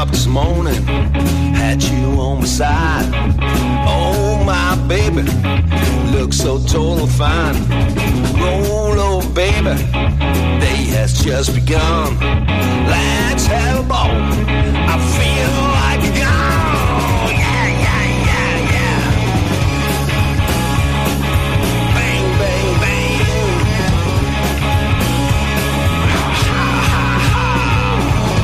up this morning, had you on my side. Oh my baby, look so total fine. Roll over baby, day has just begun. Let's have a ball, I feel like a gun. Yeah, yeah, yeah, yeah. Bang, bang, bang. Ha, ha, ha, ha.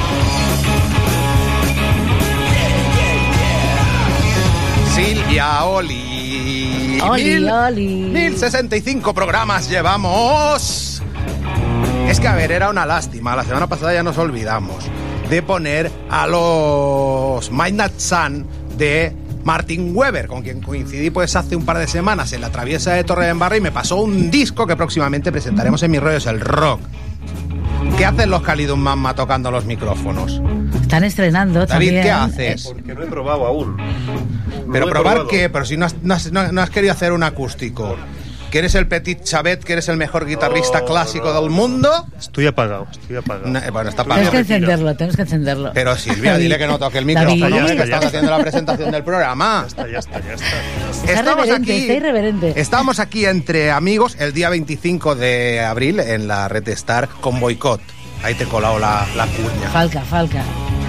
Yeah, yeah, yeah. Silvia, Oli. Oli. 1065 programas llevamos. Es que, a ver, era una lástima. La semana pasada ya nos olvidamos de poner a los Midnight Sun de Martin Weber, con quien coincidí pues hace un par de semanas en la traviesa de Torredembarra, y me pasó un disco que próximamente presentaremos en Mis Rollos el Rock. ¿Qué hacen los Calidum Mamma tocando los micrófonos? Están estrenando David, también. ¿qué haces? Porque no he probado aún. ¿Pero No he probar probado. qué? Pero si no has querido hacer un acústico. ¿Que eres el Petit Chavet, que eres el mejor guitarrista clásico del mundo? Estoy apagado. No, bueno, está Tenemos apagado. tenemos que encenderlo. Pero Silvia, David. dile que no toque el David. micrófono, Ya que está. estamos haciendo la presentación del programa. Ya está. Está irreverente. Estamos aquí entre amigos el día 25 de abril en la Red Star con Boicot. Ahí te he colado la cuña. Falca.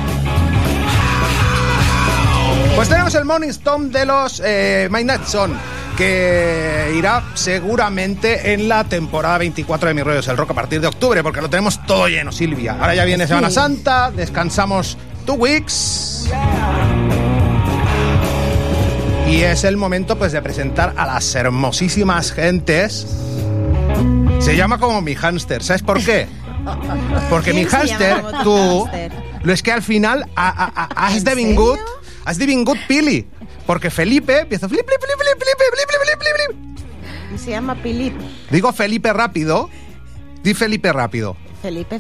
Pues tenemos el Morning Storm de los Midnight Sun, que irá seguramente en la temporada 24 de Mis Rollos el Rock a partir de octubre, porque lo tenemos todo lleno, Silvia. Ahora ya viene Semana Santa, descansamos 2 weeks. Y es el momento pues de presentar a las hermosísimas gentes. Se llama como mi hámster, ¿sabes por qué? Porque mi hámster, tú, lo es que al final has devingut Pili. Porque Felipe empieza Felipe. Y se llama Pilip. Digo Felipe rápido. Di Felipe rápido. Felipe.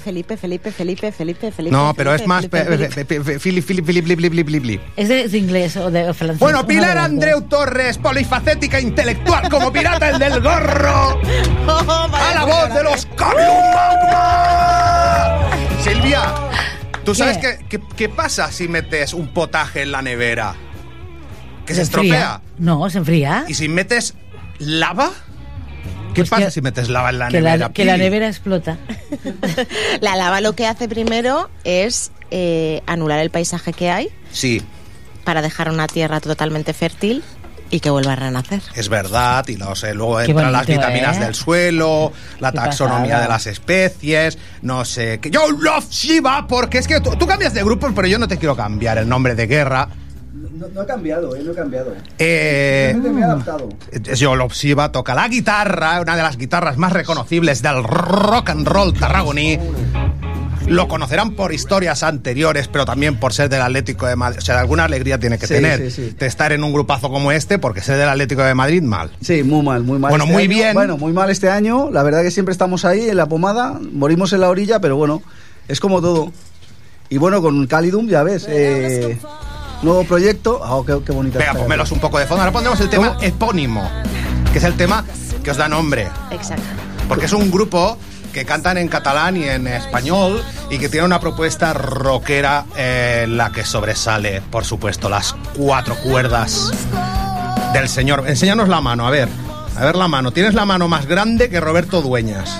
No, pero es más Felipe. Fili. ¿Es de inglés o de francés? Bueno, Pilar Uno de los Andreu Torres, polifacética intelectual como pirata el del gorro. A la voz de los Calidum Mamma. Silvia, ¿tú sabes qué pasa si metes un potaje en la nevera? Que se estropea. No, se enfría. ¿Y si metes lava? ¿Qué Pues pasa que- si metes lava en la Que nevera? que la Pili? nevera explota. La lava lo que hace primero es anular el paisaje que hay Sí, para dejar una tierra totalmente fértil y que vuelva a renacer. es verdad. Y luego Qué entran las bonito, vitaminas ¿eh? del suelo, la Qué taxonomía pasada. de las especies, no sé qué. Yo love Shiva, porque es que tú cambias de grupo, pero yo no te quiero cambiar el nombre de guerra. No he cambiado, no he cambiado. Eh, Simplemente me he adaptado. Yo love Shiva toca la guitarra, una de las guitarras más reconocibles del rock and roll tarragoní. Lo conocerán por historias anteriores, pero también por ser del Atlético de Madrid. O sea, alguna alegría tiene que Sí, tener sí. de estar en un grupazo como este, porque ser del Atlético de Madrid, mal. Sí, muy mal. Bueno, este muy año. bien. Bueno, muy mal este año. La verdad que siempre estamos ahí en la pomada, morimos en la orilla, pero bueno, es como todo. Y bueno, con Calidum, ya ves, nuevo proyecto. Qué bonita. Venga, está. ponmelos un poco de fondo. Ahora pondremos el tema epónimo, que es el tema que os da nombre. Exacto. Porque es un grupo que cantan en catalán y en español y que tiene una propuesta rockera en la que sobresale, por supuesto, las 4 cuerdas del señor. Enséñanos la mano, a ver la mano. Tienes la mano más grande que Roberto Dueñas.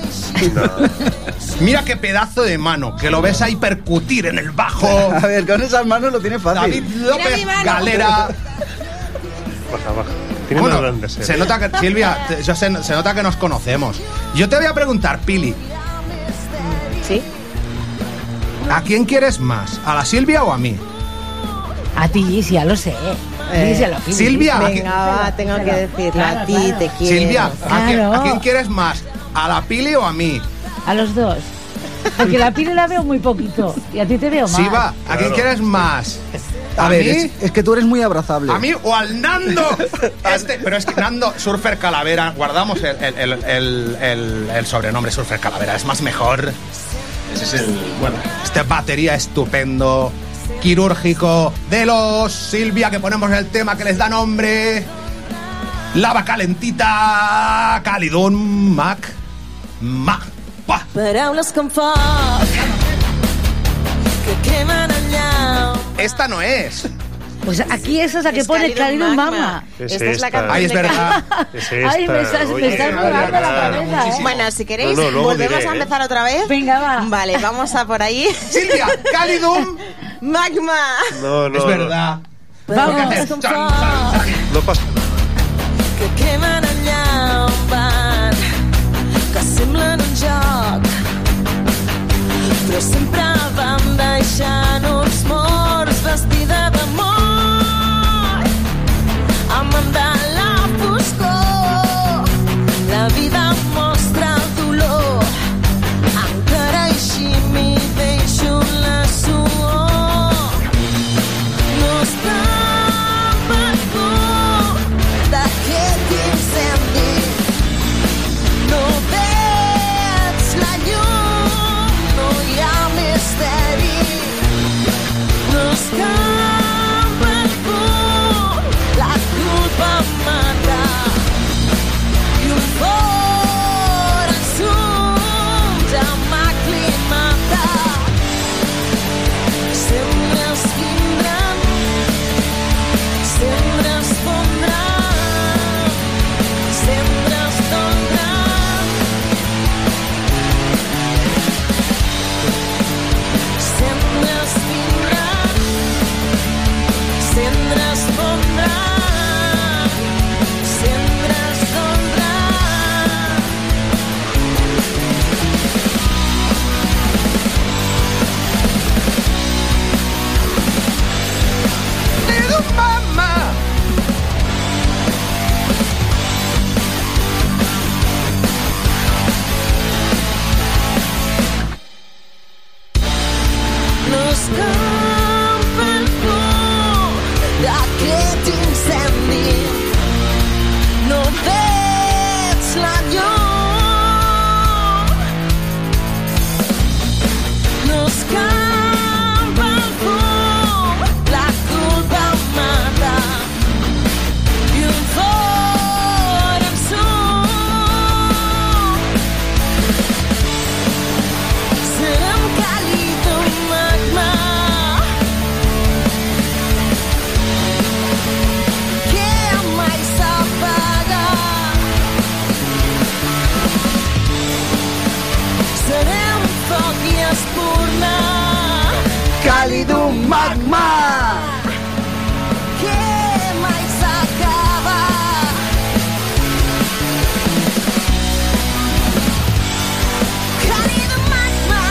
Mira qué pedazo de mano, que lo ves ahí percutir en el bajo. A ver, con esas manos lo tiene fácil. David López mi mano. Galera. Baja. Tiene Bueno, más grandes. se nota que, Silvia, se nota que nos conocemos. Yo te voy a preguntar, Pili, ¿Sí? ¿a quién quieres más? ¿A la Silvia o a mí? A ti, sí, ya lo sé. Sí, lo pide. Silvia, Venga, va, tengo que decirlo. Claro, A ti claro. te quiero. Silvia, Claro. ¿a quién quieres más? ¿A la Pili o a mí? A los dos. Porque la Pili la veo muy poquito. Y a ti te veo más. Siva, ¿a quién Claro. quieres más? A ver, mí? es que tú eres muy abrazable. ¿A mí o al Nando? Pero es que Nando, Surfer Calavera, guardamos el sobrenombre Surfer Calavera, es más mejor. Ese es el... Bueno, Este batería estupendo, quirúrgico, de los Silvia, que ponemos el tema que les da nombre. Lava calentita, Calidum Mamma. Paraules com foc que quemen enllà. esta no es. Pues aquí esa es la que Es pone Calidum Calidum Magma. Mama. Es Esta es la esta. canción Ay, es de verdad. Es esta. Ay, me estás Oye, volando la cabeza, ¿eh? Bueno, si queréis, No, luego volvemos diré, a empezar otra vez. Venga, va. Vale, vamos a por ahí. Silvia, Calidum. Magma. No, no, Es verdad. Vamos. ¿Qué haces? Chan, chan, chan. No pasa nada. que quemen allà on van, que semblen un joc, però sempre vam deixant-nos morts vestida d'amor, amant de la foscor. La vida mostra el dolor, encara així m'hi deixo la suor. No està per por d'aquest incendi, no veig la llum, no hi ha misteri. No està per por, la culpa em mata i un fort ensum ja m'ha aclimatat. Sempre es vindran, sempre es fondran, sempre es doldran, sempre es vindran, sempre es fondran, sempre es doldran. Calidum Mama. No escampa el por d'aquest incendi, no veig la llum. No escampa el por, la culpa em mata i un fort ensum. Serem Calidum Magma, que mai s'apaga. Serem foc i espurna, Calidum Magma. que mai s'acaba. Calidum Magma.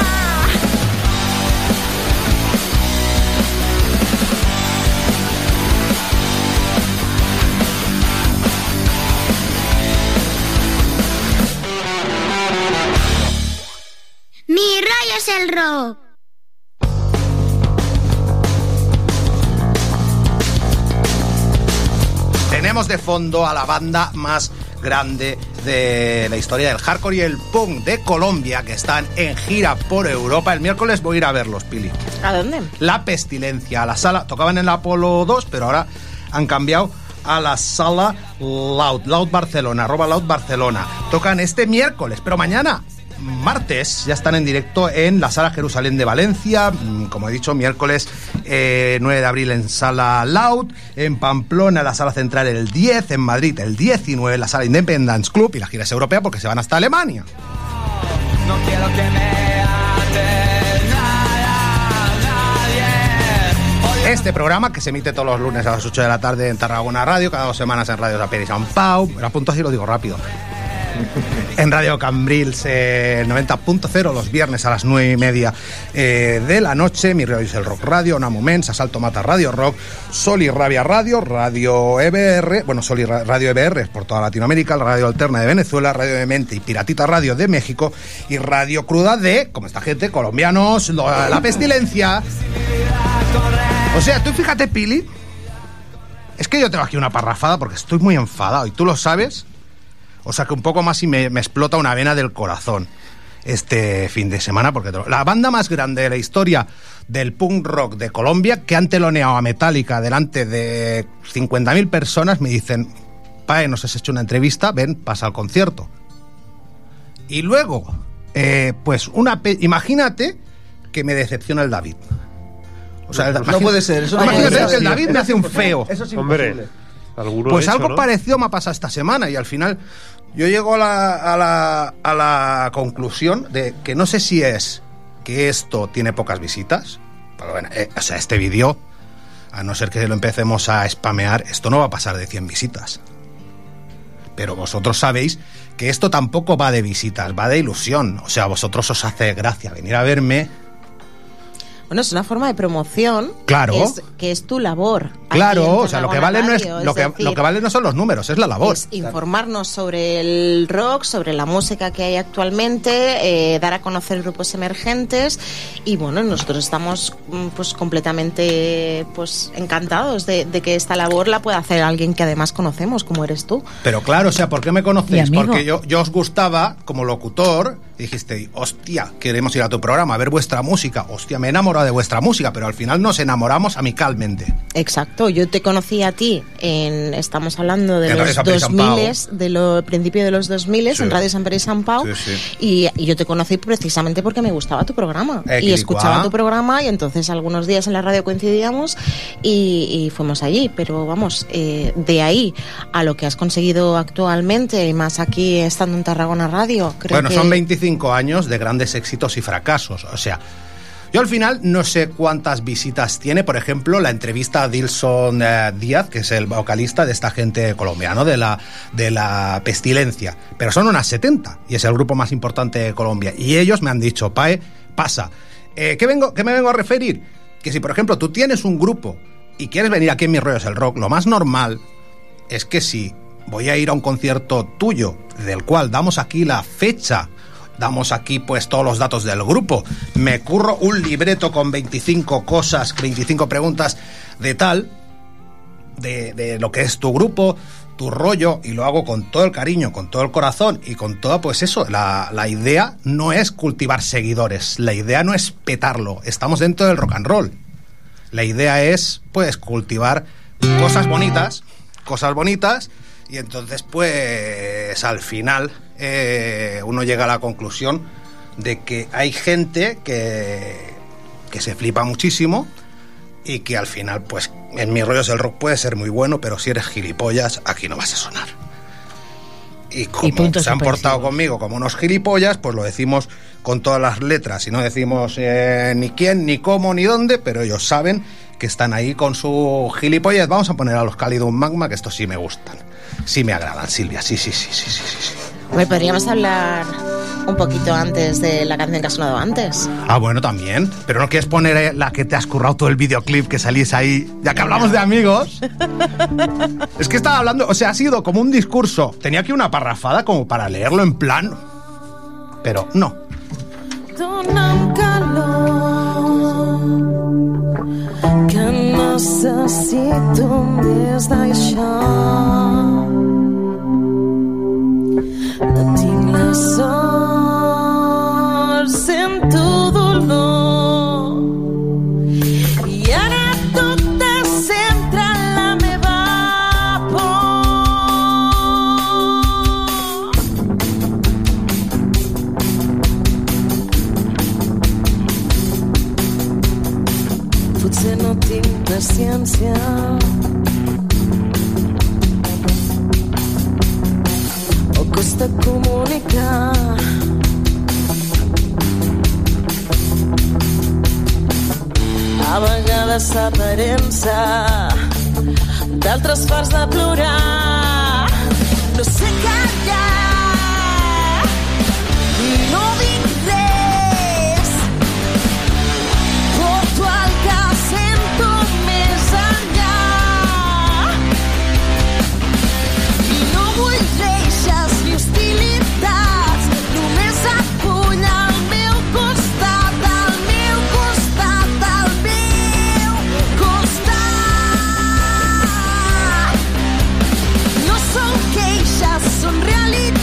Mi rollo es el rock. Tenemos de fondo a la banda más grande de la historia del hardcore y el punk de Colombia, que están en gira por Europa. El miércoles voy a ir a verlos, Pili. ¿A dónde? La Pestilencia, a la sala. Tocaban en el Apolo 2, pero ahora han cambiado a la sala Loud Barcelona, @Loud Barcelona. Tocan este miércoles, pero mañana, martes, ya están en directo en la sala Jerusalén de Valencia. Como he dicho, miércoles 9 de abril en sala Loud, en Pamplona, en la sala central el 10, en Madrid el 19, en la sala Independence Club, y la gira es europea porque se van hasta Alemania. No quiero que me ate nadie. Este programa, que se emite todos los lunes a las 8 de la tarde en Tarragona Radio, cada 2 semanas en Radio Sapien y San Pau, me lo apunto así, lo digo rápido. En Radio Cambrils 90.0 los viernes a las 9:30 de la noche. Mi rollo es el rock radio, Una Moments, Asalto Mata Radio Rock, Sol y Rabia Radio, Radio EBR, bueno, Sol y Radio EBR es por toda Latinoamérica, la Radio Alterna de Venezuela, Radio de Mente y Piratita Radio de México y Radio Cruda de, como esta gente, colombianos, La Pestilencia. O sea, tú fíjate, Pili, es que yo tengo aquí una parrafada porque estoy muy enfadado y tú lo sabes. O sea que un poco más y me explota una vena del corazón este fin de semana, porque la banda más grande de la historia del punk rock de Colombia, que han teloneado a Metallica delante de 50.000 personas, me dicen: Pae, nos has hecho una entrevista, ven, pasa al concierto. Y luego, pues imagínate que me decepciona el David. O sea, No puede ser, eso no imagínate puede ser. que el David me hace un feo. Eso es Hombre, imposible. alguno Pues hecho, algo ¿no? parecido me ha pasado esta semana y al final yo llego a la conclusión de que no sé si es que esto tiene pocas visitas. Pero bueno, o sea, este vídeo, a no ser que lo empecemos a spamear, esto no va a pasar de 100 visitas. Pero vosotros sabéis que esto tampoco va de visitas, va de ilusión. O sea, a vosotros os hace gracia venir a verme. Bueno, es una forma de promoción. Claro. Que es tu labor. Claro, aquí en o sea, lo que Tarragona vale no es Radio, lo que decir, vale no son los números, es la labor. es informarnos sobre el rock, sobre la música que hay actualmente, dar a conocer grupos emergentes y bueno, nosotros estamos pues completamente pues encantados de que esta labor la pueda hacer alguien que además conocemos, como eres tú. Pero claro, o sea, ¿por qué me Mi conocéis? amigo. Porque yo os gustaba como locutor, dijiste, hostia, queremos ir a tu programa a ver vuestra música, hostia, me he enamorado de vuestra música, pero al final nos enamoramos amicalmente. Exacto, yo te conocí a ti estamos hablando de En los Radio San Pere y San Pau. 2000, principio de los 2000 Sí. en Radio San Pere y San Pau, Sí, sí. y yo te conocí precisamente porque me gustaba tu programa y Quilicuá. escuchaba tu programa y entonces algunos días en la radio coincidíamos y fuimos allí, pero vamos, de ahí a lo que has conseguido actualmente y más aquí estando en Tarragona Radio, creo Bueno, que son 25 años de grandes éxitos y fracasos, o sea, yo al final no sé cuántas visitas tiene, por ejemplo, la entrevista a Dilson Díaz, que es el vocalista de esta gente colombiana, de la Pestilencia, pero son unas 70 y es el grupo más importante de Colombia y ellos me han dicho, Pae, pasa. ¿Qué me vengo a referir? Que si, por ejemplo, tú tienes un grupo y quieres venir aquí en Mis Rollos el Rock, lo más normal es que si voy a ir a un concierto tuyo, del cual damos aquí la fecha, damos aquí pues todos los datos del grupo, me curro un libreto con 25 cosas, 25 preguntas de tal, de lo que es tu grupo, tu rollo, y lo hago con todo el cariño, con todo el corazón y con toda, pues eso, la idea no es cultivar seguidores, la idea no es petarlo, estamos dentro del rock and roll. La idea es, pues, cultivar cosas bonitas, y entonces, pues, al final uno llega a la conclusión de que hay gente que se flipa muchísimo y que al final, pues, en Mis Rollos el rock puede ser muy bueno, pero si eres gilipollas, aquí no vas a sonar. Y como punto se han suspensivo. portado conmigo como unos gilipollas, pues lo decimos con todas las letras y no decimos ni quién, ni cómo, ni dónde, pero ellos saben que están ahí con su gilipollas. Vamos a poner a los Calidum Magma, que estos sí me gustan, sí me agradan, Silvia, sí. Hombre, podríamos hablar un poquito antes de la canción que ha sonado antes. Ah, bueno, también, pero no quieres poner la que te has currado todo el videoclip, que salís ahí, ya que hablamos de amigos. Es que estaba hablando, o sea, ha sido como un discurso, tenía aquí una parrafada como para leerlo en plan, pero no. Dona'm calor que necessito més d'això. No tinc la sort, sento dolor i ara tot es centra en la meva por. Potser no tinc paciència o costa comunicar. A vegades s'aparença, d'altres fas de plorar. No sé callar i no dic res. Porto el que sento més enllà i no vull reixes ni hostilitats, només acull al meu costat, al meu costat, al meu costat. No són queixes, són realitats.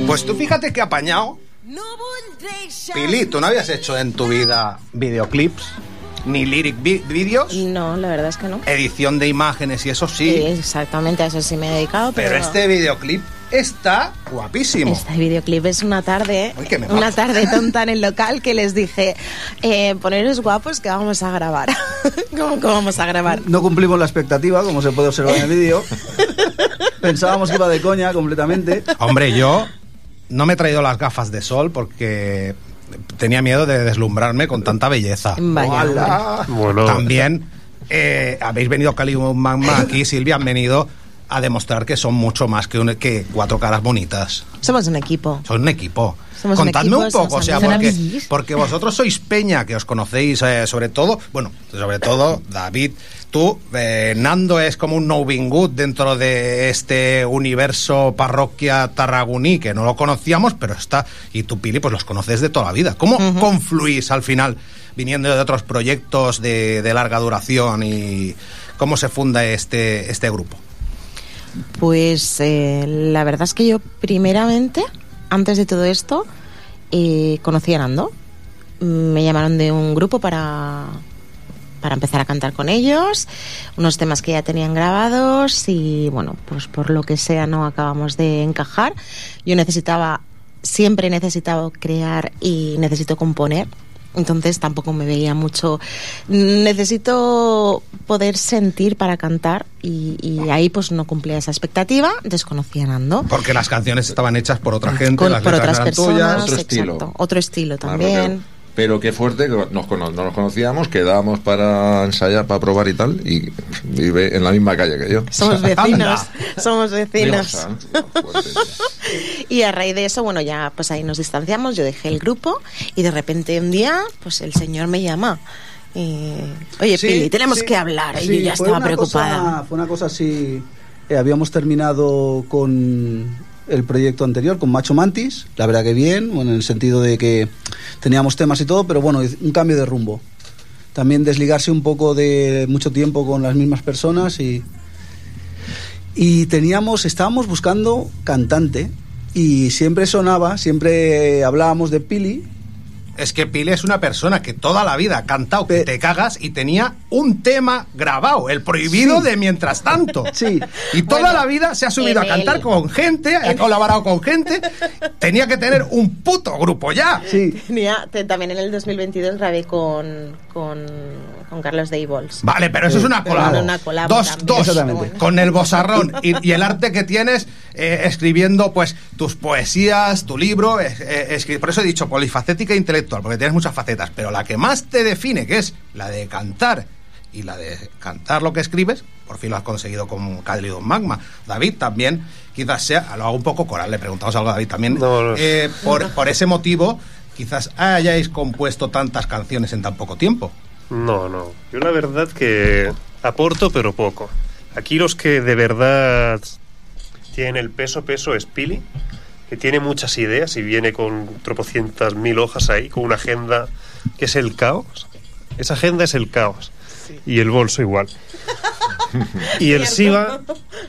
Pues tú fíjate que apañado. Pili, ¿tú no habías hecho en tu vida videoclips? ¿Ni lyric videos? No, la verdad es que no. Edición de imágenes y eso sí. Exactamente, a eso sí me he dedicado. Pero este videoclip está guapísimo. Este videoclip es una tarde, Uy, que me una bajo. tarde tonta en el local que les dije, poneros guapos que vamos a grabar. ¿Cómo que vamos a grabar? No cumplimos la expectativa, como se puede observar en el vídeo. Pensábamos que iba de coña completamente. Hombre, yo no me he traído las gafas de sol porque tenía miedo de deslumbrarme con tanta belleza. Vaya, ¡Hola! Bueno. También habéis venido Calidum Magma aquí, Silvia, han venido a demostrar que son mucho más que cuatro caras bonitas. Somos un equipo. Son un equipo. Somos un Contadme equipo, un poco, o sea, somos porque, amiguis. porque vosotros sois peña, que os conocéis sobre todo, David, tú, Nando es como un Novin Good dentro de este universo parroquia tarraguní, que no lo conocíamos, pero está, y tú, Pili, pues los conoces de toda la vida. ¿Cómo confluís al final, viniendo de otros proyectos de larga duración, y cómo se funda este grupo? Pues la verdad es que yo primeramente, antes de todo esto, conocí a Nando. Me llamaron de un grupo para empezar a cantar con ellos, unos temas que ya tenían grabados y bueno, pues por lo que sea no acabamos de encajar. Yo siempre he necesitado crear y necesito componer. Entonces tampoco me veía mucho. Necesito poder sentir para cantar y ahí pues no cumplía esa expectativa. Desconocí a Nando. Porque las canciones estaban hechas por otra gente, las Por letras otras eran personas. tuyas. Otro estilo. Exacto. Otro estilo Más también. rockero. Pero qué fuerte, que no nos conocíamos, quedábamos para ensayar, para probar y tal, y vive en la misma calle que yo. Somos vecinos. Anda. Somos vecinos. Dios santo, fuerte. Y a raíz de eso, bueno, ya pues ahí nos distanciamos, yo dejé el grupo y de repente un día, pues el señor me llama. Oye, Sí, Pili, tenemos sí, que hablar. Y sí, yo ya fue estaba una preocupada. fue una cosa así. Habíamos terminado con el proyecto anterior, con Macho Mantis. La verdad que bien, bueno, en el sentido de que teníamos temas y todo, pero bueno, un cambio de rumbo. También desligarse un poco de mucho tiempo con las mismas personas y estábamos buscando cantante y siempre hablábamos de Pili. Es que Pili es una persona que toda la vida ha cantado que te cagas y tenía un tema grabado, el prohibido Sí. de Mientras Tanto. Sí. Y toda Bueno, la vida se ha subido a en cantar el- con gente, ha colaborado con gente. Tenía que tener un puto grupo ya. Sí. También en el 2022 grabé con Carlos Deibols. Vale, pero eso es una colabo. Una colabo Dos, también. Exactamente. con el bozarrón y el arte que tienes escribiendo pues tus poesías, tu libro. Por eso he dicho polifacética e intelectual, porque tienes muchas facetas, pero la que más te define, que es la de cantar y la de cantar lo que escribes, por fin lo has conseguido con Calidum Magma. David también, quizás sea, lo hago un poco coral, le preguntamos algo a David también. No. Por ese motivo, quizás hayáis compuesto tantas canciones en tan poco tiempo. No. Yo la verdad que aporto, pero poco. Aquí los que de verdad tienen el peso es Pili, que tiene muchas ideas y viene con tropocientas mil hojas ahí, con una agenda que es el caos. Esa agenda es el caos. Y el bolso igual. Y el Siva,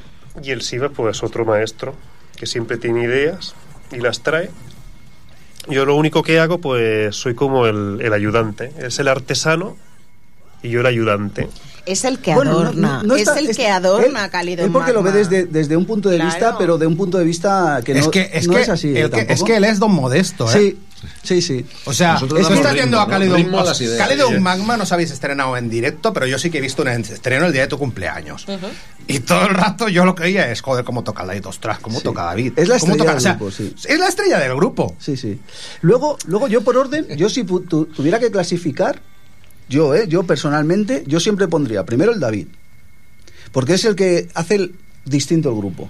pues otro maestro, que siempre tiene ideas y las trae. Yo lo único que hago, pues soy como el ayudante. Es el artesano y yo el ayudante. Es el que Bueno, adorna. no es está- el que adorna él, Calidum él porque lo ve Magma. desde un punto de Claro. vista, pero de un punto de vista que no es así. Es que él es don Modesto, ¿eh? Sí. O sea, Nosotros eso damos está viendo ritmo, a ¿no? Calidum Ritmo a las ideas. Calidum Sí. Magma nos habéis estrenado en directo, pero yo sí que he visto un estreno el día de tu cumpleaños. Y todo el rato yo lo que oía es, joder, cómo toca David, ostras, cómo Sí. toca David. Es la cómo estrella toca, del o sea, grupo, sí. es la estrella del grupo. Sí. Luego yo por orden, yo si tuviera que clasificar, yo personalmente, yo siempre pondría primero el David. Porque es el que hace distinto el grupo.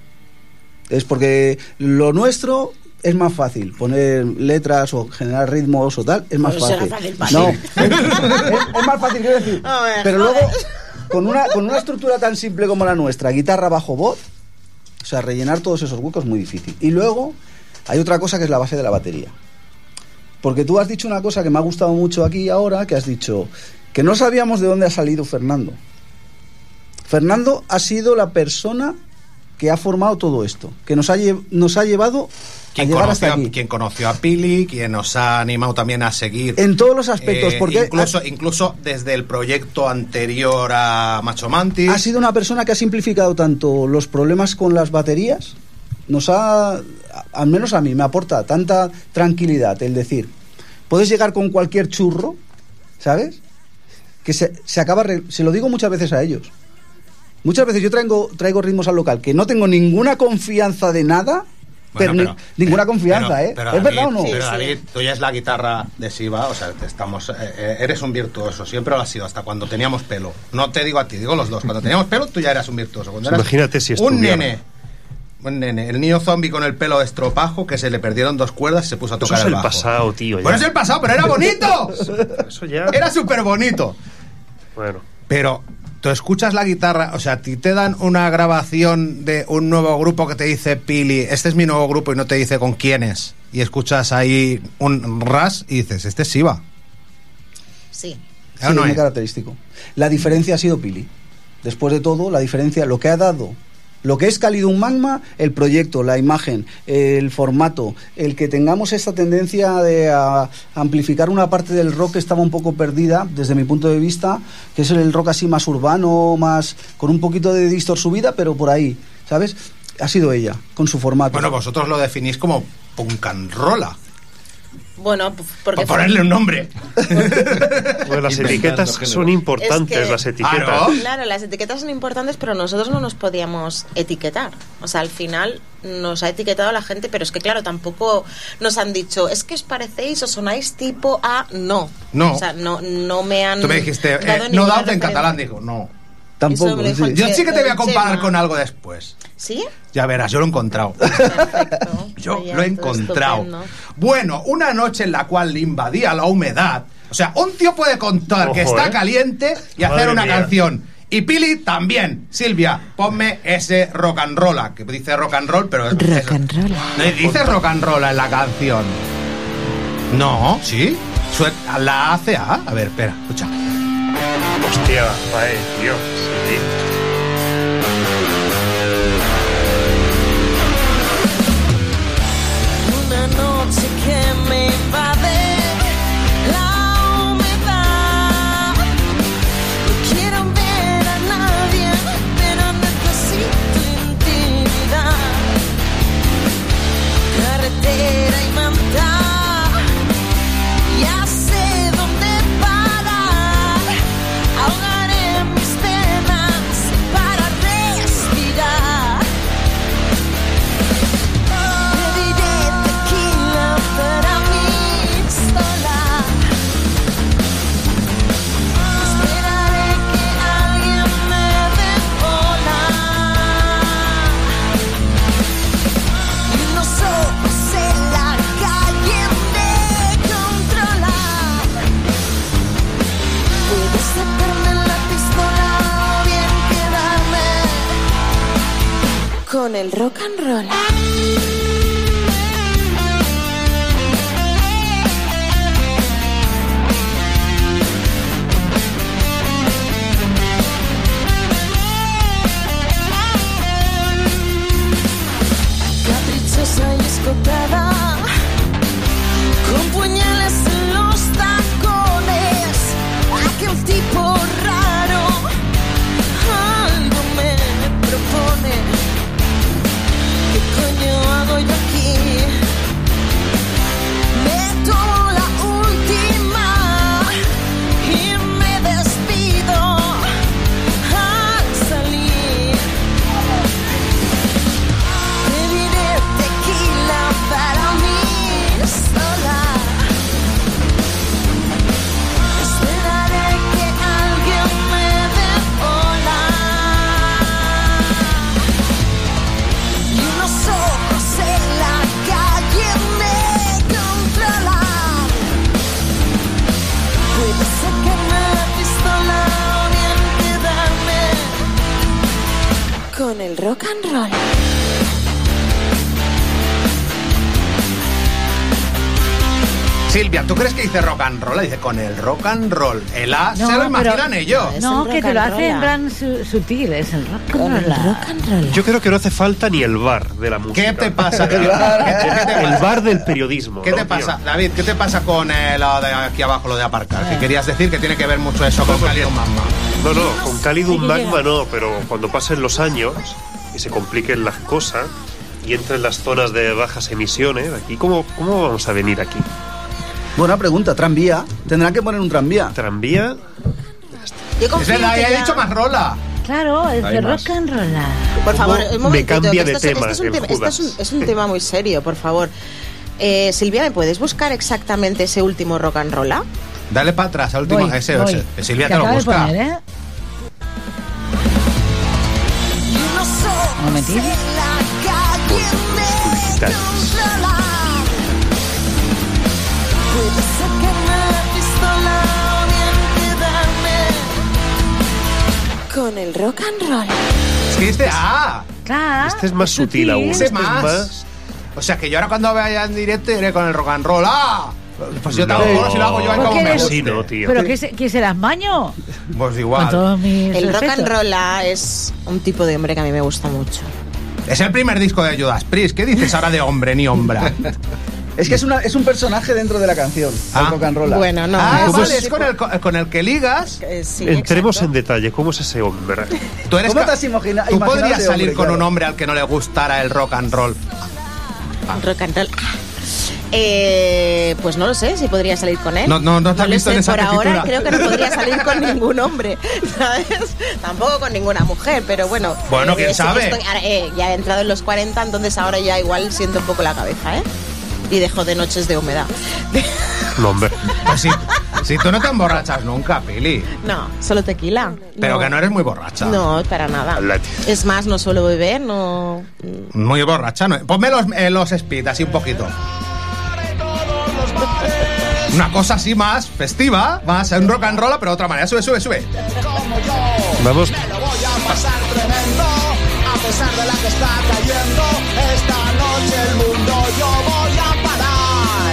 Es porque lo nuestro es más fácil. Poner letras o generar ritmos o tal, es más Pues será fácil. fácil. No, es más fácil, quiero decir. A ver, Pero joder. luego, con una estructura tan simple como la nuestra, guitarra, bajo, voz, o sea, rellenar todos esos huecos es muy difícil. Y luego hay otra cosa que es la base de la batería. Porque tú has dicho una cosa que me ha gustado mucho aquí ahora, que has dicho que no sabíamos de dónde ha salido Fernando. Fernando ha sido la persona que ha formado todo esto, que nos ha llevado a llegar hasta aquí. Quien conoció a Pili, quien nos ha animado también a seguir. En todos los aspectos, porque... Incluso desde el proyecto anterior a Macho Mantis. Ha sido una persona que ha simplificado tanto los problemas con las baterías, al menos a mí, me aporta tanta tranquilidad el decir, puedes llegar con cualquier churro, ¿sabes? Que se acaba... Se lo digo muchas veces a ellos. Muchas veces yo traigo ritmos al local que no tengo ninguna confianza de nada. Ninguna confianza, ¿eh? Pero ¿Es verdad o no? Pero David, tú ya es la guitarra de Siva, o sea, eres un virtuoso, siempre lo has sido, hasta cuando teníamos pelo. No te digo a ti, digo los dos. Cuando teníamos pelo, tú ya eras un virtuoso. Imagínate si estuviera. Un nene, el niño zombie con el pelo de estropajo, que se le perdieron 2 cuerdas y se puso a tocar el bajo. Eso es el pasado, tío. Bueno, es el pasado, pero era bonito. Eso ya... Era súper bonito. Bueno. Pero... tú escuchas la guitarra, o sea, a ti te dan una grabación de un nuevo grupo que te dice Pili, este es mi nuevo grupo, y no te dice con quién es, y escuchas ahí un ras y dices, este es Siva. Sí. Sí, es muy característico. La diferencia ha sido Pili. Después de todo, la diferencia, lo que ha dado, lo que es Calidum Magma, el proyecto, la imagen, el formato, el que tengamos esta tendencia de amplificar una parte del rock que estaba un poco perdida, desde mi punto de vista, que es el rock así más urbano, más con un poquito de subida, pero por ahí, ¿sabes? Ha sido ella, con su formato. Bueno, vosotros lo definís como punk and rolla. Bueno, porque... Por ponerle un nombre. Bueno, las etiquetas son importantes, es que, las etiquetas. Claro, las etiquetas son importantes, pero nosotros no nos podíamos etiquetar. O sea, al final nos ha etiquetado la gente, pero es que, claro, tampoco nos han dicho, es que os parecéis o sonáis tipo A. No. O sea, no me han... Tú me dijiste, no dado en catalán, digo, no. Tampoco. Sí. Yo sí que te voy a comparar con algo después. ¿Sí? Ya verás, yo lo he encontrado. Perfecto. Yo lo he encontrado. Bueno, una noche en la cual le invadía la humedad. O sea, un tío puede contar que está caliente y hacer una canción. Y Pili también. Silvia, ponme ese rock and roll. Que dice rock and roll, pero es... Rock and roll. No dice rock and roll en la canción. No, ¿sí? La hace A. A ver, espera, escucha. Hostia, vaya, tío. Sí. Una noche que me invade la humedad. No quiero ver a nadie, pero necesito intimidad. Carretera y manta. Ya sé dónde parar. Ahogaré mis penas para respirar. Pediré tequila para mí sola. Esperaré que alguien me dé bola. Y unos ojos en la calle me controlan. Puedo sacarme la pistola o bien quedarme con el rock and roll. Caprichosa y escotada, con puñales en los tacones. Aquel tipo raro algo me propone. ¿Qué coño hago yo aquí? Me tomo la última y me despido al salir. Pediré tequila para mí sola. Esperaré que alguien me dé bola. Y unos ojos en la calle me controlan. Puedo sacarme la pistola o bien quedarme con el rock and roll. Silvia, ¿tú crees que dice rock and roll? Dice con el rock and roll. El A No, se lo imaginan pero- ellos. No, el que rock te lo and hace en roll. plan sutil, es el rock and roll. Rock and roll. Yo creo que no hace falta ni el bar de la música. ¿Qué te pasa? ¿Qué te El pasa? bar del periodismo. ¿Qué ¿no, te tío? pasa, David? ¿Qué te pasa con lo de aquí abajo, lo de aparcar? Que querías decir que tiene que ver mucho eso con Cálido Magma. No, con Cálido Sí que Magma llega. no, pero cuando pasen los años y se compliquen las cosas y entren las zonas de bajas emisiones, aquí ¿cómo vamos a venir aquí? Buena pregunta, tranvía. Tendrán que poner un tranvía. ¿Tranvía? Yo Es confío verdad, que ya he ya- dicho más rola. Claro, es Hay de más. rock and roll. Por favor, ¿Cómo un momentito, me cambia que de tema este es un el tema, Judas? es un tema muy serio, por favor. Silvia, ¿me puedes buscar exactamente ese último rock and roll? Dale para atrás, al último. Voy. Ese. Silvia Que te lo acaba de busca. poner, ¿eh? Un momentito. Con el rock and roll. Es que este A. Claro, Este es más sutil aún. Ese Este es más. O sea que yo ahora cuando vaya en directo iré con el rock and roll. ¡Ah! Pues yo No. tampoco, si lo hago yo ahí ¿Por como qué me eres- guste. Sí, no, tío. ¿Pero qué serás, maño? Pues Con igual. todos mis El rock respetos. and roll es un tipo de hombre que a mí me gusta mucho. Es el primer disco de Judas Priest. ¿Qué dices ahora de hombre ni hombre? Es que es un personaje dentro de la canción, Ah. el rock and roll. Bueno, no. Ah, es- vale, es con el que ligas. Sí, Entremos exacto. en detato. ¿Cómo es ese hombre? Tú eres ¿Cómo ca- te has imaginado Tú podrías ese salir hombre, con un claro? hombre al que no le gustara el rock and roll. Rock and roll. Pues no lo sé si podría salir con él. No te has lo visto sé, en esa por ahora tesitura. creo que no podría salir con ningún hombre, ¿sabes? Tampoco con ninguna mujer, pero bueno. Bueno, quién sí que sabe. ahora, ya he entrado en los 40, entonces ahora ya igual siento un poco la cabeza, ¿eh? Y dejo de noches de humedad. No, hombre. Pues sí. Si tú no te emborrachas nunca, Pili. No, solo tequila. Pero que no eres muy borracha. No, para nada. Ala, tío. Es más, no suelo beber, no. Muy borracha, ¿no? Ponme los speed, así un poquito. Una cosa así más festiva, más un rock and roll, pero de otra manera. Sube. Vamos. A pesar de la que está cayendo, esta noche el mundo yo voy a parar.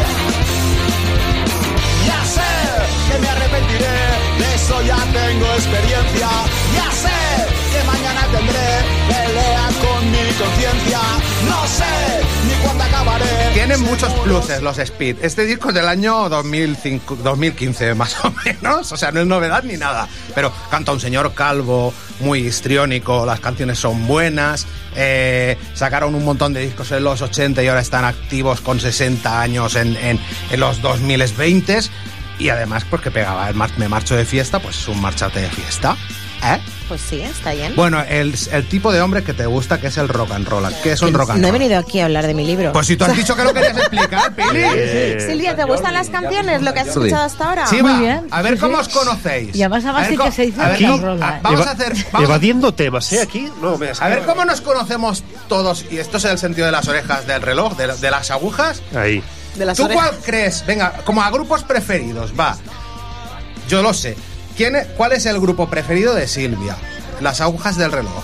Ya sé que me arrepentiré, de eso ya tengo experiencia. Ya sé que mañana tendré pelea con mi conciencia. No sé ni cuándo acabaré. Tienen muchos pluses los Speed. Este disco es del año 2015, más o menos. O sea, no es novedad ni nada. Pero canta un señor calvo, muy histriónico. Las canciones son buenas. Sacaron un montón de discos en los 80 y ahora están activos con 60 años en los 2020. Y además, pues que pegaba el me marcho de fiesta, pues es un marchate de fiesta. ¿Eh? Pues sí, está bien. Bueno, el tipo de hombre que te gusta, que es el rock and roll. ¿Qué es un rock and No he roll? venido aquí a hablar de mi libro. Pues si tú has dicho que lo querías explicar, Pili. Silvia, ¿te gustan las canciones? ¿Lo que has escuchado hasta ahora? Sí, Muy va. bien, A ver sí, cómo sí. os conocéis. Y además A ver sí que cómo- se dice a ver, rock and no, roll, ¿eh? vamos a hacer... Evadiendo temas, ¿eh? Aquí. No, veas. A ver cómo nos conocemos todos, y esto es el sentido de las orejas del reloj, de las agujas. Ahí. De las ¿Tú orejas. cuál crees? Venga, como a grupos preferidos, va. Yo lo sé. ¿Cuál es el grupo preferido de Silvia? Las agujas del reloj.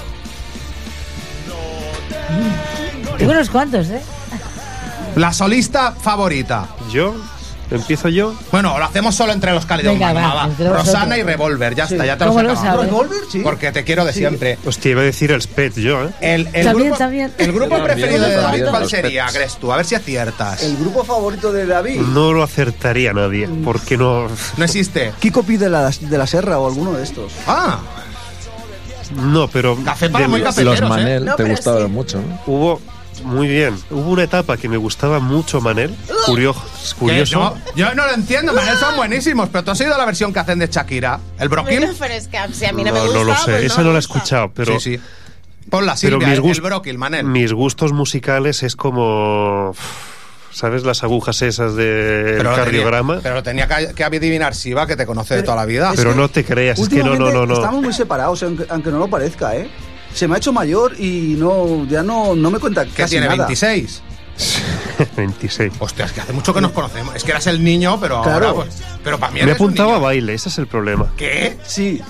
Tengo unos cuantos, ¿eh? La solista favorita. ¿Yo? ¿Empiezo yo? Bueno, lo hacemos solo entre los cálidos. Venga, Magma, va, va. entre Rosana vosotros. y Revolver, ya está, ya te lo ¿Cómo lo acabado. sabes? ¿Revolver? Sí. Porque te quiero de siempre. Hostia, iba a decir el SPED yo, ¿eh? El También, también. El grupo También, preferido de David, también, ¿cuál los sería, Pets. crees tú? A ver si aciertas. El grupo favorito de David. No lo acertaría nadie, porque no... No existe. Kiko Pi de la Serra o alguno de estos. Ah, No, pero... Café para muy de- cafeteros, Los Manel No, te pero gustaban sí. mucho, ¿no? Hubo... Muy bien. Hubo una etapa que me gustaba mucho Manel. Curioso. Yo no lo entiendo, Manel, son buenísimos, pero tú has oído la versión que hacen de Shakira, el Broquil. Bueno, pero es que si a mí no me No, gusta, no lo sé. pues Esa no me la he gusta. escuchado, pero... Sí, sí. Ponla, Pero Silvia, mis el Broquil, Manel. Mis gustos musicales es como... ¿Sabes las agujas esas del Pero lo cardiograma? tenía- Pero lo tenía que adivinar Siva, que te conoce de toda la vida. Pero no te creas, es que no. Últimamente Estamos muy separados, aunque no lo parezca, ¿eh? Se me ha hecho mayor y ya no me cuenta ¿Qué casi tiene, nada. 26? 26. Hostia, es que hace mucho que nos conocemos. Es que eras el niño, pero Claro. ahora pues... Pero para mí Me he eres un apuntado a niño. baile, ese es el problema. ¿Qué? Sí.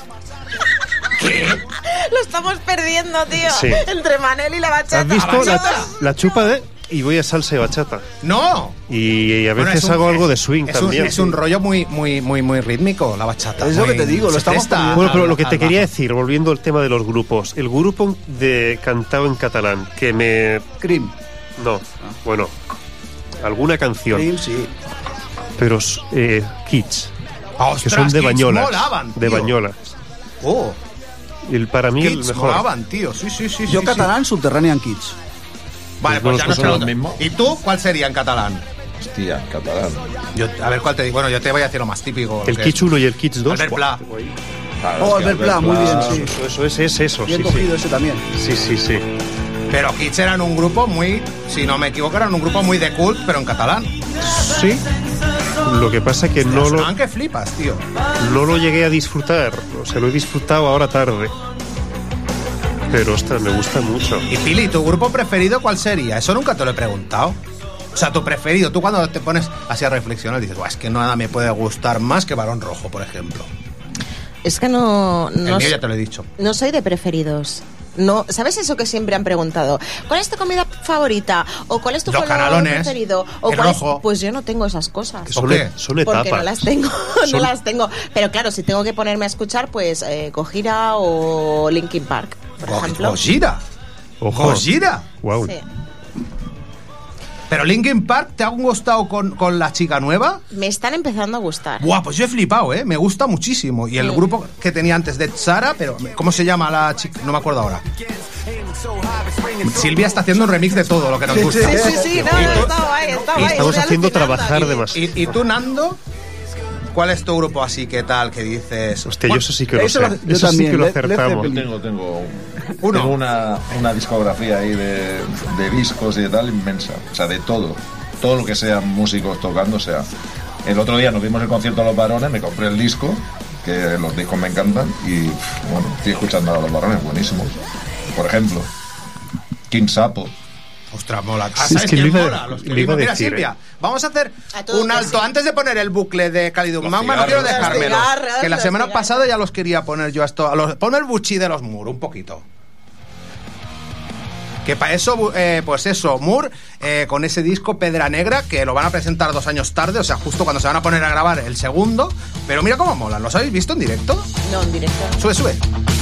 Lo estamos perdiendo, tío. Sí. Entre Manel y la bachata. ¿Has visto bachata. la chupa de...? y voy a salsa y bachata. ¡No! Y a veces hago algo de swing también. Es un rollo muy rítmico, la bachata. Es lo que te digo, lo estamos poniendo. Bueno, pero lo que te quería decir, volviendo al tema de los grupos, el grupo de cantado en catalán que me... Cream. No, bueno, alguna canción. Cream, sí. Pero Kids, ¡Ostras, que son de Kids Bañolas. molaban, De tío! Bañolas. ¡Oh! Para mí el Kids mejor. molaban, tío. Sí. Yo catalán, Subterranean Kids. Vale, Pues pues ya no no son sé los lo mismos. ¿Y tú cuál sería en catalán? Hostia, catalán. A ver cuál te digo. Bueno, yo te voy a decir lo más típico. El que- Kids 1 y el Kids 2. Albert Pla. Claro, Oh, es que Albert Pla, muy bien, sí. Eso es eso. Bien Sí, cogido ese también. sí. Pero Kids eran un grupo muy, si no me equivoco, eran un grupo muy de cult, pero en catalán. Sí. Lo que pasa es que no Sonaban que flipas, tío. lo llegué a disfrutar. O sea, lo he disfrutado ahora tarde. Pero, ostras, me gusta mucho. Y Pili, ¿tu grupo preferido cuál sería? Eso nunca te lo he preguntado. O sea, tu preferido, tú cuando te pones así a reflexionar dices, es que nada me puede gustar más que Barón Rojo, por ejemplo. Es que no El mío ya te lo he dicho. no soy de preferidos. No, ¿sabes eso que siempre han preguntado? ¿Cuál es tu comida favorita? ¿O cuál es tu Los color canalones, preferido? ¿O el cuál es- rojo. Pues yo no tengo esas cosas. Que son, qué? son etapas. Porque no las tengo, no Son- las tengo. Pero claro, si tengo que ponerme a escuchar, pues Gojira o Linkin Park, por ejemplo. Gojira. Ojo. Gojira. Wow. Sí. Pero Linkin Park, ¿te ha gustado con la chica nueva? Me están empezando a gustar. Buah, pues yo he flipado, ¿eh? Me gusta muchísimo. Y el grupo que tenía antes de Sara, pero ¿cómo se llama la chica? No me acuerdo ahora. Silvia está haciendo un remix de todo lo que nos gusta. Sí, no, está guay, está guay. Estamos estoy haciendo alucinando trabajar aquí. de más. ¿Y tú, Nando? ¿Cuál es tu grupo así? ¿Qué tal? ¿Qué dices? Hostia, yo eso sí que lo Eso sé. lo- yo Eso sí también, que lo Led acertamos. Zeppelin. Tengo Uno. una discografía ahí de discos y de tal inmensa. O sea, de todo. Todo lo que sean músicos tocando, o sea. El otro día nos vimos el concierto de Los Varones, me compré el disco, que los discos me encantan, y bueno, estoy escuchando a Los Varones, buenísimos. Por ejemplo, King Sapo. Ostras, mola. Sí, ¿Sabes es que quién lo iba a- mola? Los que lo iba a Mira, decir, Silvia, vamos a hacer A todo un que alto. sí. Antes de poner el bucle de Calidum Los Magma, no cigarros. quiero dejármelos. Los cigarros, Que la los semana cigarros. pasada ya los quería poner yo a esto. Ponme el buchi de los Moore, un poquito. Que para eso, pues eso, Moore, con ese disco Pedra Negra, que lo van a presentar 2 años tarde, o sea, justo cuando se van a poner a grabar el segundo. Pero mira cómo molan, ¿los habéis visto en directo? No, en directo. Sube, sube.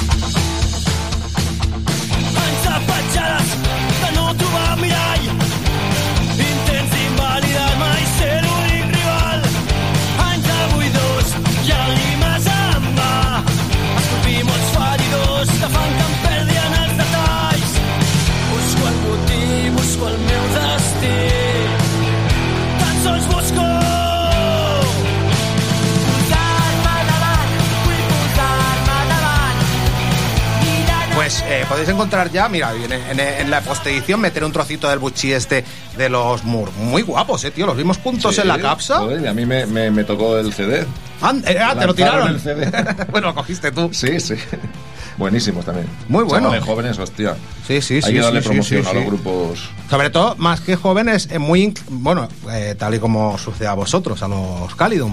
Pues podéis encontrar ya, mira, en la postedición meter un trocito del buchi este de los Moore. Muy guapos, tío. Los vimos juntos Sí, en la capsa. joder, y a mí me tocó el CD. Te lo Lanzaron tiraron. el CD. Bueno, lo cogiste tú. Sí. Buenísimos también. Muy bueno. Chavales jóvenes, hostia. Sí, sí, Hay sí. que darle sí, promoción sí, a sí. los grupos. Sobre todo, más que jóvenes, muy... Bueno, tal y como sucede a vosotros, a los Calidum.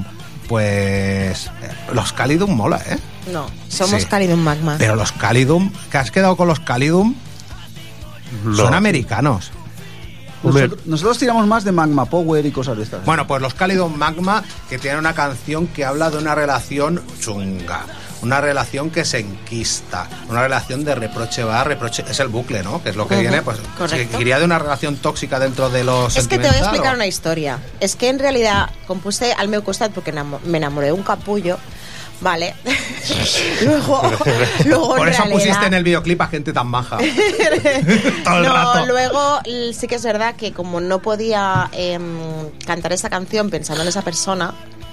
Pues los Calidum mola, ¿eh? No, somos Sí. Calidum Magma. Pero los Calidum, que has quedado con los Calidum, No. son americanos. Hombre, Nosotros tiramos más de Magma Power y cosas de estas. Bueno, pues los Calidum Magma, que tienen una canción que habla de una relación chunga, una relación que se enquista, una relación de reproche va, reproche... Es el bucle, ¿no? Que es lo que Ujú, viene, pues... correcto. Se iría de una relación tóxica dentro de los Es que te voy a sentimental, explicar ¿o? una historia. Es que en realidad compuse al meu costat porque me enamoré de un capullo, ¿vale? luego Por en eso realidad- pusiste en el videoclip a gente tan maja. Todo el no, rato. luego sí que es verdad que como no podía cantar esa canción pensando en esa persona,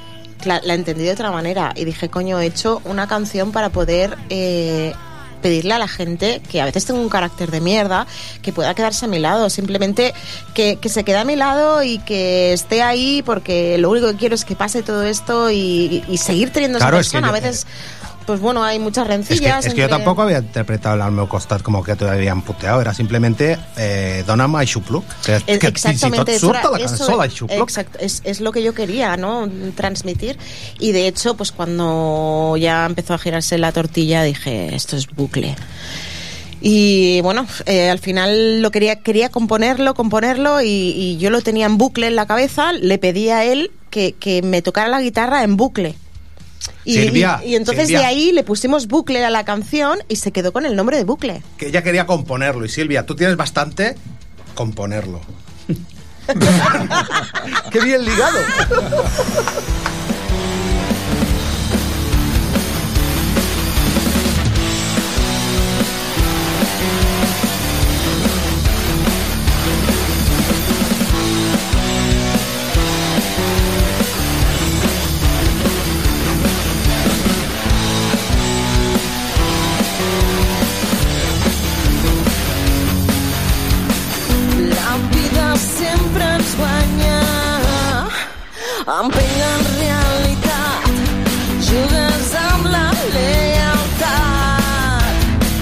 la entendí de otra manera y dije, coño, he hecho una canción para poder pedirle a la gente, que a veces tengo un carácter de mierda, que pueda quedarse a mi lado, simplemente que se quede a mi lado y que esté ahí, porque lo único que quiero es que pase todo esto y seguir teniendo Claro, esa es que persona. yo- A veces, pues bueno, hay muchas Es que, rencillas. es que yo entre- tampoco había interpretado el al meu costat como que te habían puteado, era simplemente dona'm aixopluc. Que Exactamente, si eso tot era- surta la eso- cançó d'aixopluc. exacto, es lo que yo quería, ¿no? Transmitir. Y de hecho, pues cuando ya empezó a girarse la tortilla, dije, esto es bucle. Y bueno, al final lo quería componerlo y yo lo tenía en bucle en la cabeza. Le pedí a él que me tocara la guitarra en bucle. Silvia, y entonces Silvia, de ahí le pusimos bucle a la canción y se quedó con el nombre de bucle. que ella quería componerlo. Y Silvia, tú tienes bastante componerlo. ¡Qué bien ligado! La vida sempre ens guanya, empeny en realitat, jugues amb la lealtat.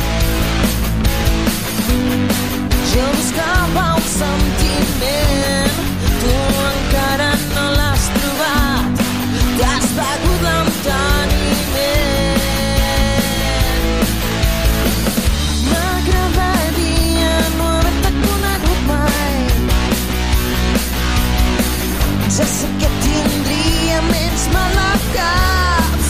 Jo buscava un sentiment, tu encara no l'has trobat, t'has begut l'enteniment. M'agradaria no haver-te conegut mai. Ja sé que tindria menys maldecaps.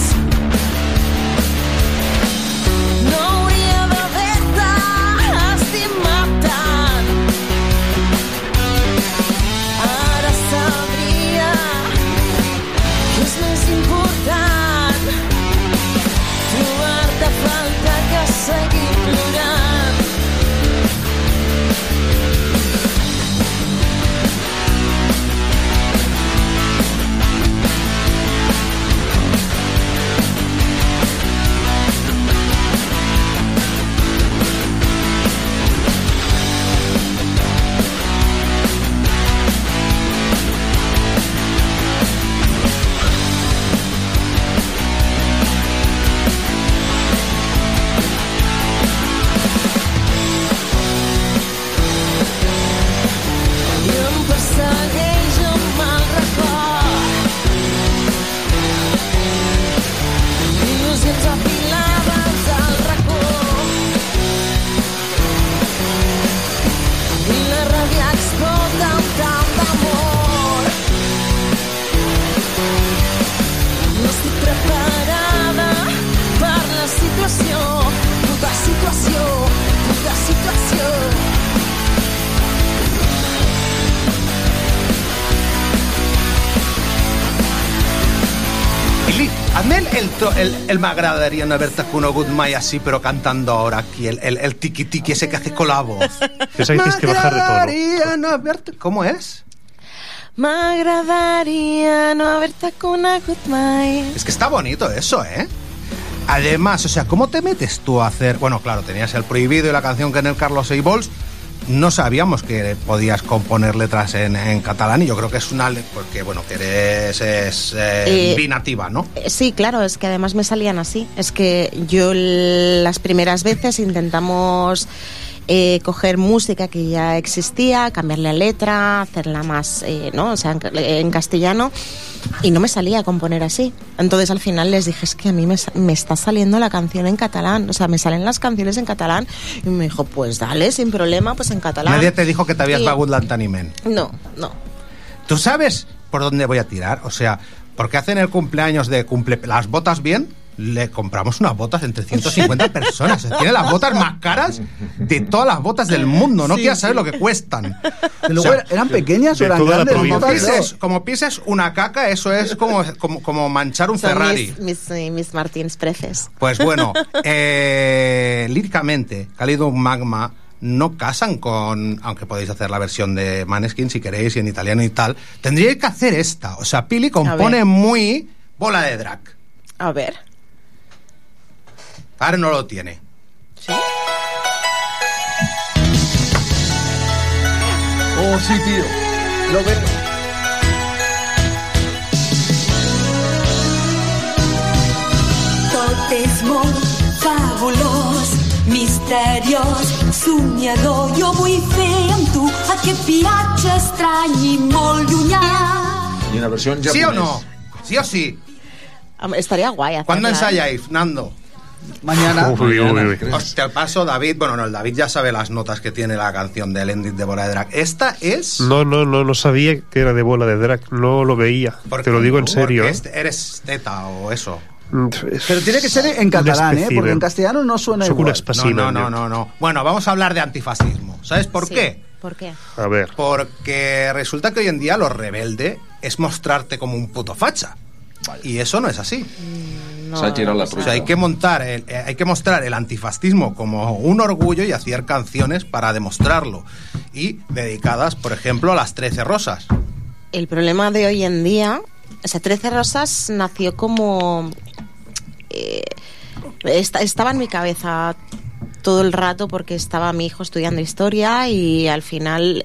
No hauria d'haver-te estimat tant. Ara sabria que és més important trobar-te a falta que seguir plorant. I em persegueix un mal record, il·lusions afilades al racó, i la ràbia explota amb tant d'amor. No estic preparada per la situació, puta situació, puta situació. Lili, hazme el m'agradaria no haberte conegut mai así, pero cantando ahora aquí, el tiki-tiki ese que hace con la voz. Esa tienes que bajar de tono. M'agradaria no haberte... ¿Cómo es? M'agradaria no haver-te conegut mai. Es que está bonito eso, ¿eh? Además, o sea, ¿cómo te metes tú a hacer...? Bueno, claro, tenías el Prohibido y la canción que en el Carlos Eibols. No sabíamos que podías componer letras en catalán y yo creo que es una... Porque, bueno, que eres binativa, ¿no? Sí, claro, es que además me salían así. Es que yo las primeras veces intentamos coger música que ya existía, cambiarle la letra, hacerla más, ¿no? O sea, en castellano, y no me salía a componer así. Entonces al final les dije, es que a mí me está saliendo la canción en catalán, o sea, me salen las canciones en catalán, y me dijo, pues dale, sin problema, pues en catalán. Nadie te dijo que te habías begut l'enteniment. No. ¿Tú sabes por dónde voy a tirar? O sea, porque hacen el cumpleaños de las botas bien, le compramos unas botas entre 150 personas. Tiene las botas más caras de todas las botas del mundo. No quieras saber lo que cuestan. Luego, o sea, ¿eran pequeñas o eran grandes? Como pises una caca, eso es como manchar un Son Ferrari. mis Martins preces. Pues bueno, líricamente, Cálido Magma no casan con... Aunque podéis hacer la versión de Maneskin si queréis, y en italiano y tal. Tendríais que hacer esta. O sea, Pili compone muy bola de drag. A ver. Ahora no lo tiene. ¿Sí? Oh, sí, tío. Lo veo. Tot és molt fabulós, misteriós, somiador. Jo vull fer amb tu aquest viatge estrany i molt llunyà. Y una versión japonesa. ¿Sí o no? ¿Sí o sí? Estaría guay hacerla. ¿Cuándo ensayáis, Nando? Mañana. Uy. Os te paso, David. Bueno, no, el David ya sabe las notas que tiene la canción del Ending de Bola de Drag. Esta es... No sabía que era de Bola de Drag, no lo veía. Te lo digo en serio. ¿Eres teta o eso? Pero tiene que ser en catalán, porque en castellano no suena igual. No. Bueno, vamos a hablar de antifascismo. ¿Sabes por qué? ¿Por qué? A ver. Porque resulta que hoy en día lo rebelde es mostrarte como un puto facha. Vale. Y eso no es así. Se ha tirado la o sea, hay que mostrar el antifascismo como un orgullo y hacer canciones para demostrarlo. Y dedicadas, por ejemplo, a las 13 Rosas. El problema de hoy en día, o sea, 13 Rosas nació como... estaba en mi cabeza todo el rato porque estaba mi hijo estudiando historia y al final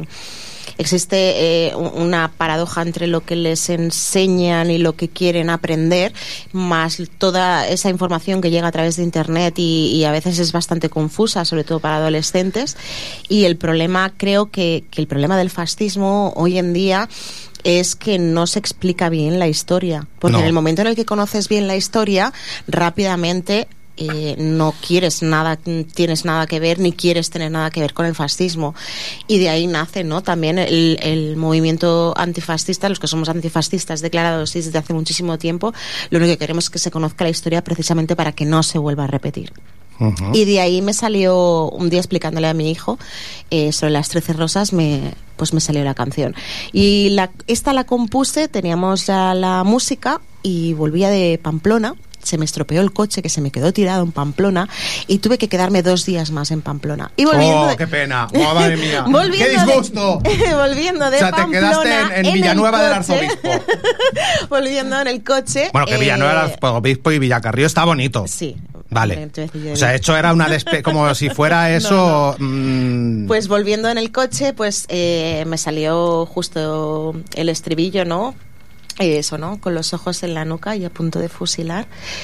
existe una paradoja entre lo que les enseñan y lo que quieren aprender, más toda esa información que llega a través de internet y a veces es bastante confusa, sobre todo para adolescentes. Y el problema, creo que el problema del fascismo hoy en día es que no se explica bien la historia, porque en el momento en el que conoces bien la historia, rápidamente no tienes nada que ver ni quieres tener nada que ver con el fascismo, y de ahí nace, ¿no?, también el movimiento antifascista. Los que somos antifascistas declarados desde hace muchísimo tiempo, lo único que queremos es que se conozca la historia precisamente para que no se vuelva a repetir. Y de ahí me salió, un día explicándole a mi hijo sobre las 13 Rosas, pues me salió la canción. Y esta la compuse, teníamos ya la música y volvía de Pamplona. Se me estropeó el coche, que se me quedó tirado en Pamplona, y tuve que quedarme 2 días más en Pamplona. Y volviendo qué pena! ¡Oh, madre mía! ¡Qué disgusto! Volviendo de o sea, te Pamplona, quedaste en Villanueva del Arzobispo. Volviendo en el coche. Bueno, que Villanueva del Arzobispo y Villacarrío está bonito. Sí. Vale. O sea, hecho era una como si fuera eso. No. Pues volviendo en el coche, pues me salió justo el estribillo, ¿no? Eso, ¿no? Con los ojos en la nuca y a punto de fusilar.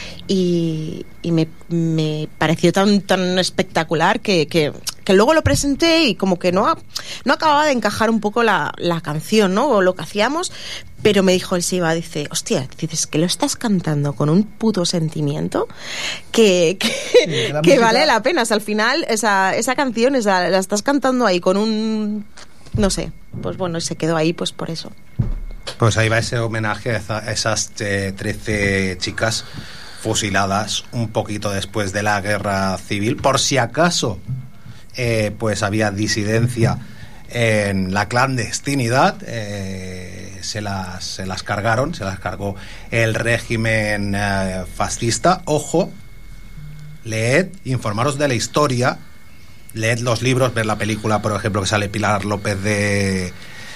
Y me pareció tan espectacular que luego lo presenté y como que no acababa de encajar un poco la canción, ¿no? O lo que hacíamos. Pero me dijo el Siva, dice, hostia, dices que lo estás cantando con un puto sentimiento que vale la pena. O sea, al final esa canción la estás cantando ahí con un... no sé, pues bueno, se quedó ahí pues por eso. Pues ahí va ese homenaje a esas 13 chicas fusiladas un poquito después de la guerra civil, por si acaso pues había disidencia en la clandestinidad. Se las cargó el régimen fascista. Ojo, leed, informaros de la historia, leed los libros, ver la película, por ejemplo, que sale Pilar López de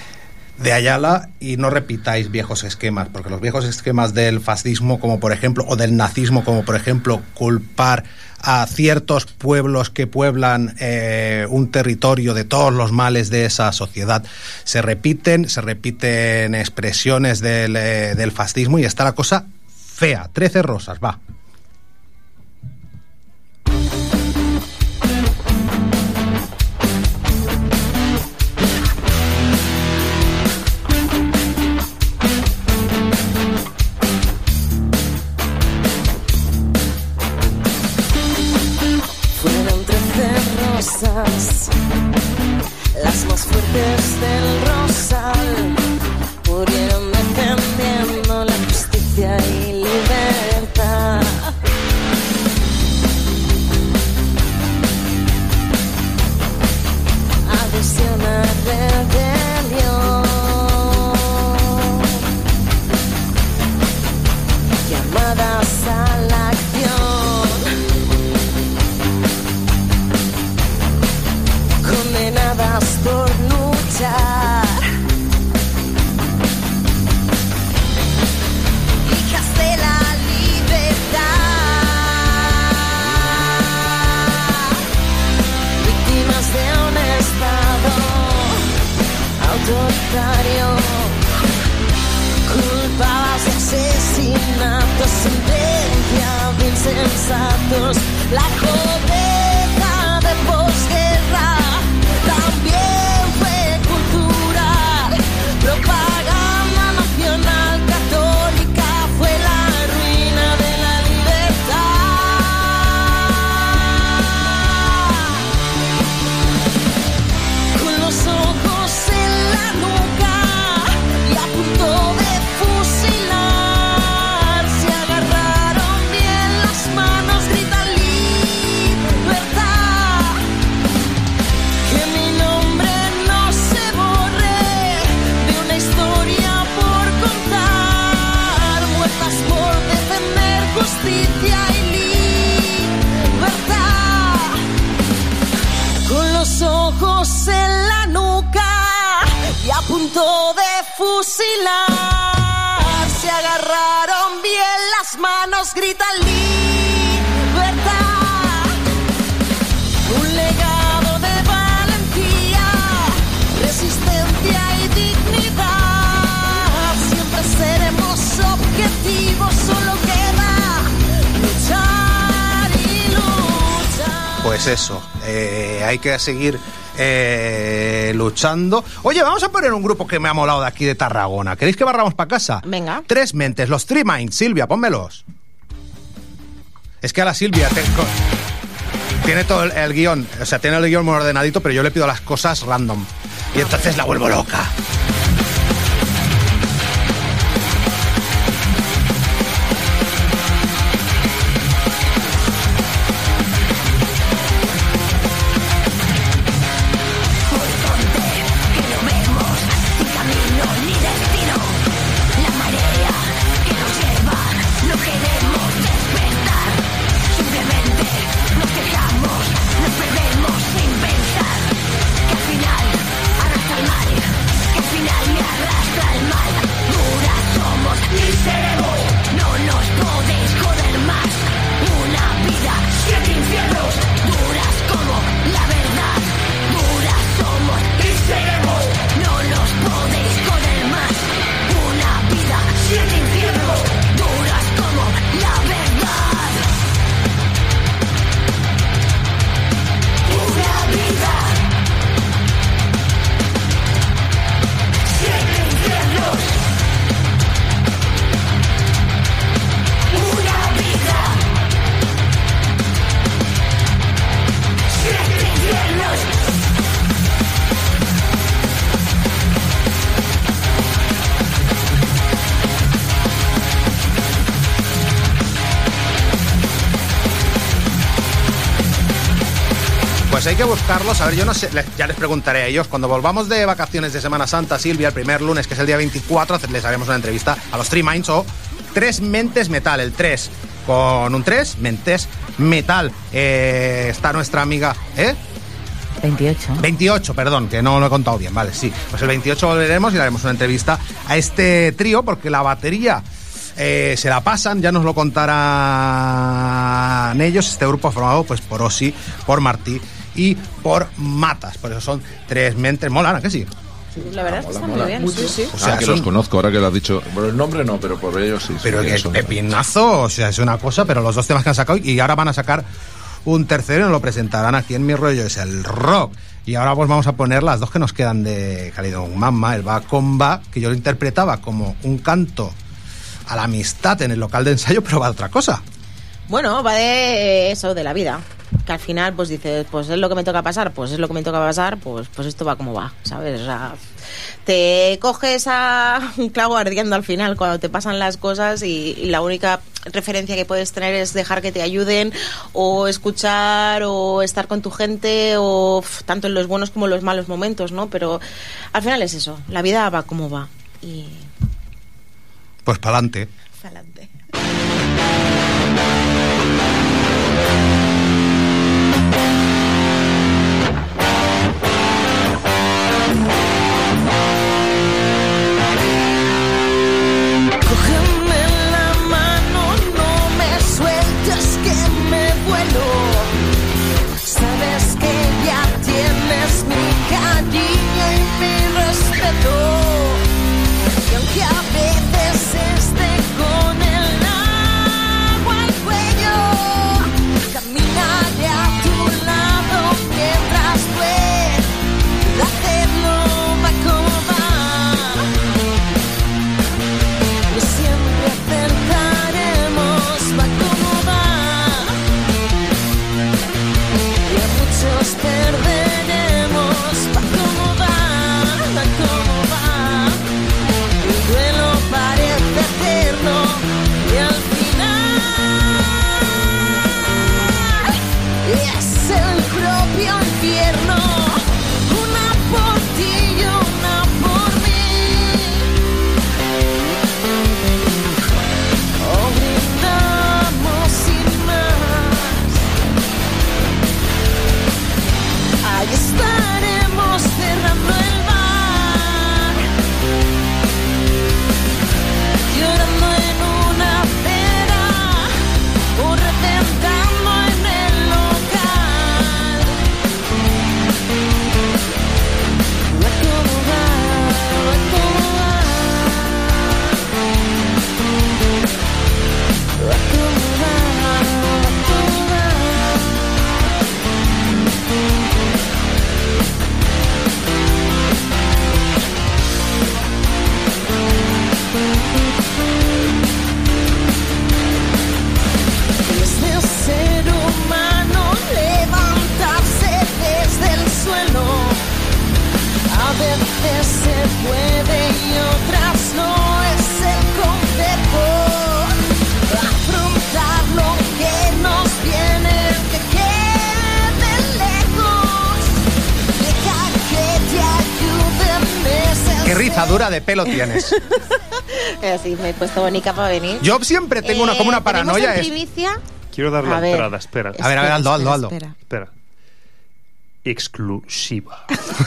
Ayala, y no repitáis viejos esquemas, porque los viejos esquemas del fascismo, como por ejemplo, o del nazismo, como por ejemplo culpar a ciertos pueblos que pueblan un territorio de todos los males de esa sociedad, se repiten expresiones del fascismo y está la cosa fea. 13 Rosas, va. Las más fuertes del Rosal murieron defendiendo la justicia y libertad. Adhesión a rebelión, llamadas a la acción, condenadas por luchar, hijas de la libertad, víctimas de un estado autoritario, culpadas de asesinatos, sentencia de insensatos, la pobreza de posguerra también fue cultural, propaganda nacional católica fue la ruina de la libertad. ojos en la nuca y a punto de fusilar. Se agarraron bien las manos, gritan libertad. Un legado de valentía, resistencia y dignidad. Siempre seremos objetivos, solo queda luchar y luchar. Pues eso, hay que seguir luchando. Oye, vamos a poner un grupo que me ha molado de aquí de Tarragona. ¿Queréis que barramos para casa? Venga. Tres Mentes, los Three Minds. Silvia, pónmelos. Es que a la Silvia tiene todo el guión, o sea, tiene el guión muy ordenadito, pero yo le pido las cosas random. Y entonces la vuelvo loca. Pues hay que buscarlos. A ver, yo no sé, ya les preguntaré a ellos. Cuando volvamos de vacaciones de Semana Santa, Silvia, el primer lunes, que es el día 24, les haremos una entrevista a los Three Minds o Tres Mentes Metal. El 3 con un 3, Mentes Metal. Está nuestra amiga, 28, perdón, que no lo he contado bien, vale, sí. Pues el 28 volveremos y le haremos una entrevista a este trío, porque la batería se la pasan, ya nos lo contarán ellos. Este grupo formado pues por Osi, por Martí y por Matas. Por eso son Tres Mentes. Mola, ¿no? ¿Que sí? La verdad es que está muy bien. Sí. O sea, que los conozco, ahora que lo has dicho. Por el nombre no, pero por ellos sí. Pero que pepinazo, o sea, es una cosa, pero los dos temas que han sacado, y ahora van a sacar un tercero y nos lo presentarán aquí en Mi Rollo es el Rock. Y ahora pues vamos a poner las dos que nos quedan de Calidón Mamma, el Va con Va, que yo lo interpretaba como un canto a la amistad en el local de ensayo, pero va de otra cosa. Bueno, va de eso, de la vida. Que al final, pues dices, pues es lo que me toca pasar, pues es lo que me toca pasar, pues esto va como va, ¿sabes? O sea, te coges a un clavo ardiendo al final cuando te pasan las cosas y la única referencia que puedes tener es dejar que te ayuden o escuchar o estar con tu gente o tanto en los buenos como en los malos momentos, ¿no? Pero al final es eso, la vida va como va y... Pues pa'lante. Pa'lante. Cógeme la mano, no me sueltes que me vuelo. Sabes que ya tienes mi cariño y mi respeto. Y aunque a veces esté con el agua al cuello, rizadura de pelo tienes. Así me he puesto bonita para venir. Yo siempre tengo como una paranoia. ¿Tenemos en primicia? Quiero dar la entrada, espera. A ver, Aldo. Espera. Exclusiva.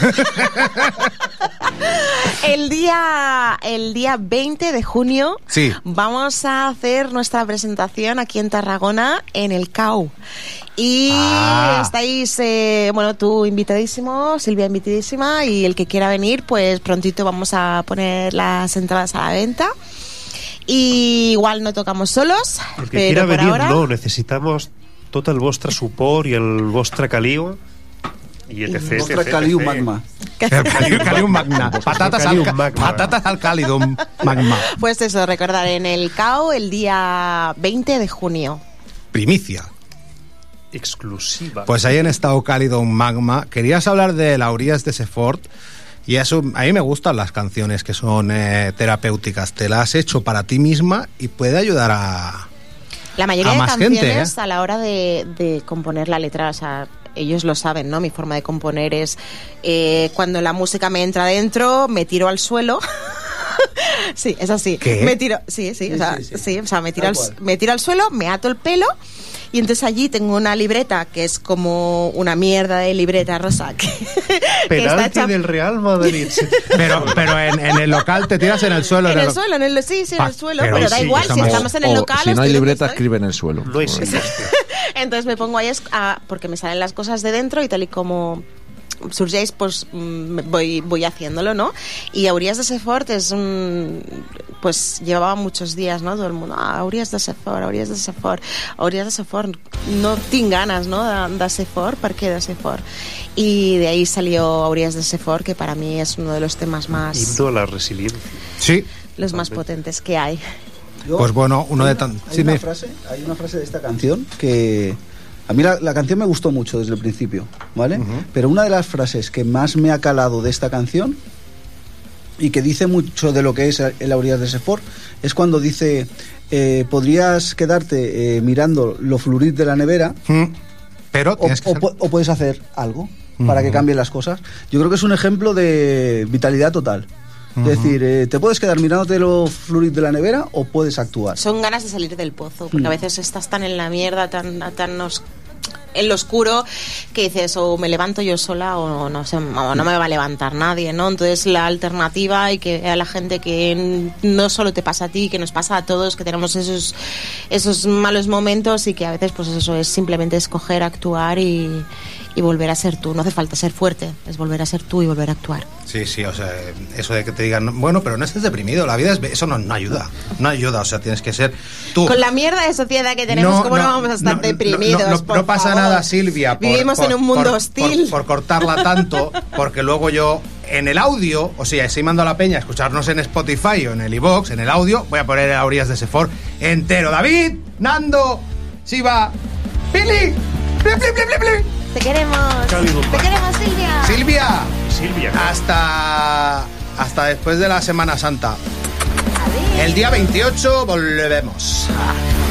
El día 20 de junio vamos a hacer nuestra presentación aquí en Tarragona en el CAU. Y estáis, tú invitadísimo, Silvia invitadísima, y el que quiera venir, pues prontito vamos a poner las entradas a la venta. Y igual no tocamos solos, el que pero quiera por venir, ahora... no, necesitamos tot el vostre suport i el vostre caliu i etc. Vostre caliu magma. Calium magna. Patatas al calidum magma. Pues eso, recordar en el CAO el día 20 de junio. Primicia. Exclusiva. Pues ahí en Estado Cálido Magma. Querías hablar de la Aurías de Sefort. Y eso, a mí me gustan las canciones que son terapéuticas. Te las has hecho para ti misma y puede ayudar a la mayoría de más canciones gente, a la hora de componer la letra, o sea, ellos lo saben, ¿no? Mi forma de componer es cuando la música me entra dentro, me tiro al suelo. Sí, es así. ¿Qué? Me tiro, sí, o sea, me tiro al suelo, me ato el pelo. Y entonces allí tengo una libreta que es como una mierda de libreta rosa que Penalti está hecha... del Real Madrid. Pero en el local te tiras en el suelo. En el suelo, en el suelo, pero da sí, igual, si estamos en el local... Si no hay estoy libreta, donde escribe en el suelo. No existe. Entonces me pongo ahí porque me salen las cosas de dentro y tal y como surgéis, pues voy haciéndolo, ¿no? Y Aurías de Sefort es pues llevaba muchos días, ¿no? Todo el mundo, Aurías de Sefort, no tinc ganas, ¿no? De Sefort, ¿por qué de Sefort? Y de ahí salió Aurías de Sefort, que para mí es uno de los temas más... Himno a la resiliencia. Sí. Los más potentes que hay. Pues bueno, uno de tan... Hay una frase de esta canción que... A mí la canción me gustó mucho desde el principio, ¿vale? Pero una de las frases que más me ha calado de esta canción y que dice mucho de lo que es el Aurías de Sefort es cuando dice podrías quedarte mirando lo fluir de la nevera, pero o puedes hacer algo para que cambien las cosas. Yo creo que es un ejemplo de vitalidad total. Es decir, te puedes quedar mirándote lo fluir de la nevera o puedes actuar. Son ganas de salir del pozo, porque a veces estás tan en la mierda, tan en lo oscuro, que dices, o me levanto yo sola o no sé, o no me va a levantar nadie, ¿no? Entonces la alternativa, y que a la gente que no solo te pasa a ti, que nos pasa a todos, que tenemos esos malos momentos, y que a veces pues eso es simplemente escoger, actuar y volver a ser tú. No hace falta ser fuerte, es volver a ser tú y volver a actuar. Sí, o sea, eso de que te digan, bueno, pero no estés deprimido, la vida es... Eso no ayuda, o sea, tienes que ser tú. Con la mierda de sociedad que tenemos, ¿cómo no vamos a estar deprimidos? No pasa nada, Silvia. Vivimos en un mundo hostil. Por cortarla tanto, porque luego yo, en el audio, o sea, si mando a la peña a escucharnos en Spotify o en el iVoox, en el audio, voy a poner el Aurías de Sefort entero. David, Nando, Siva, Pili, Pli. Te queremos. Te queremos, Silvia. Silvia. Hasta después de la Semana Santa. Adiós. El día 28 volvemos.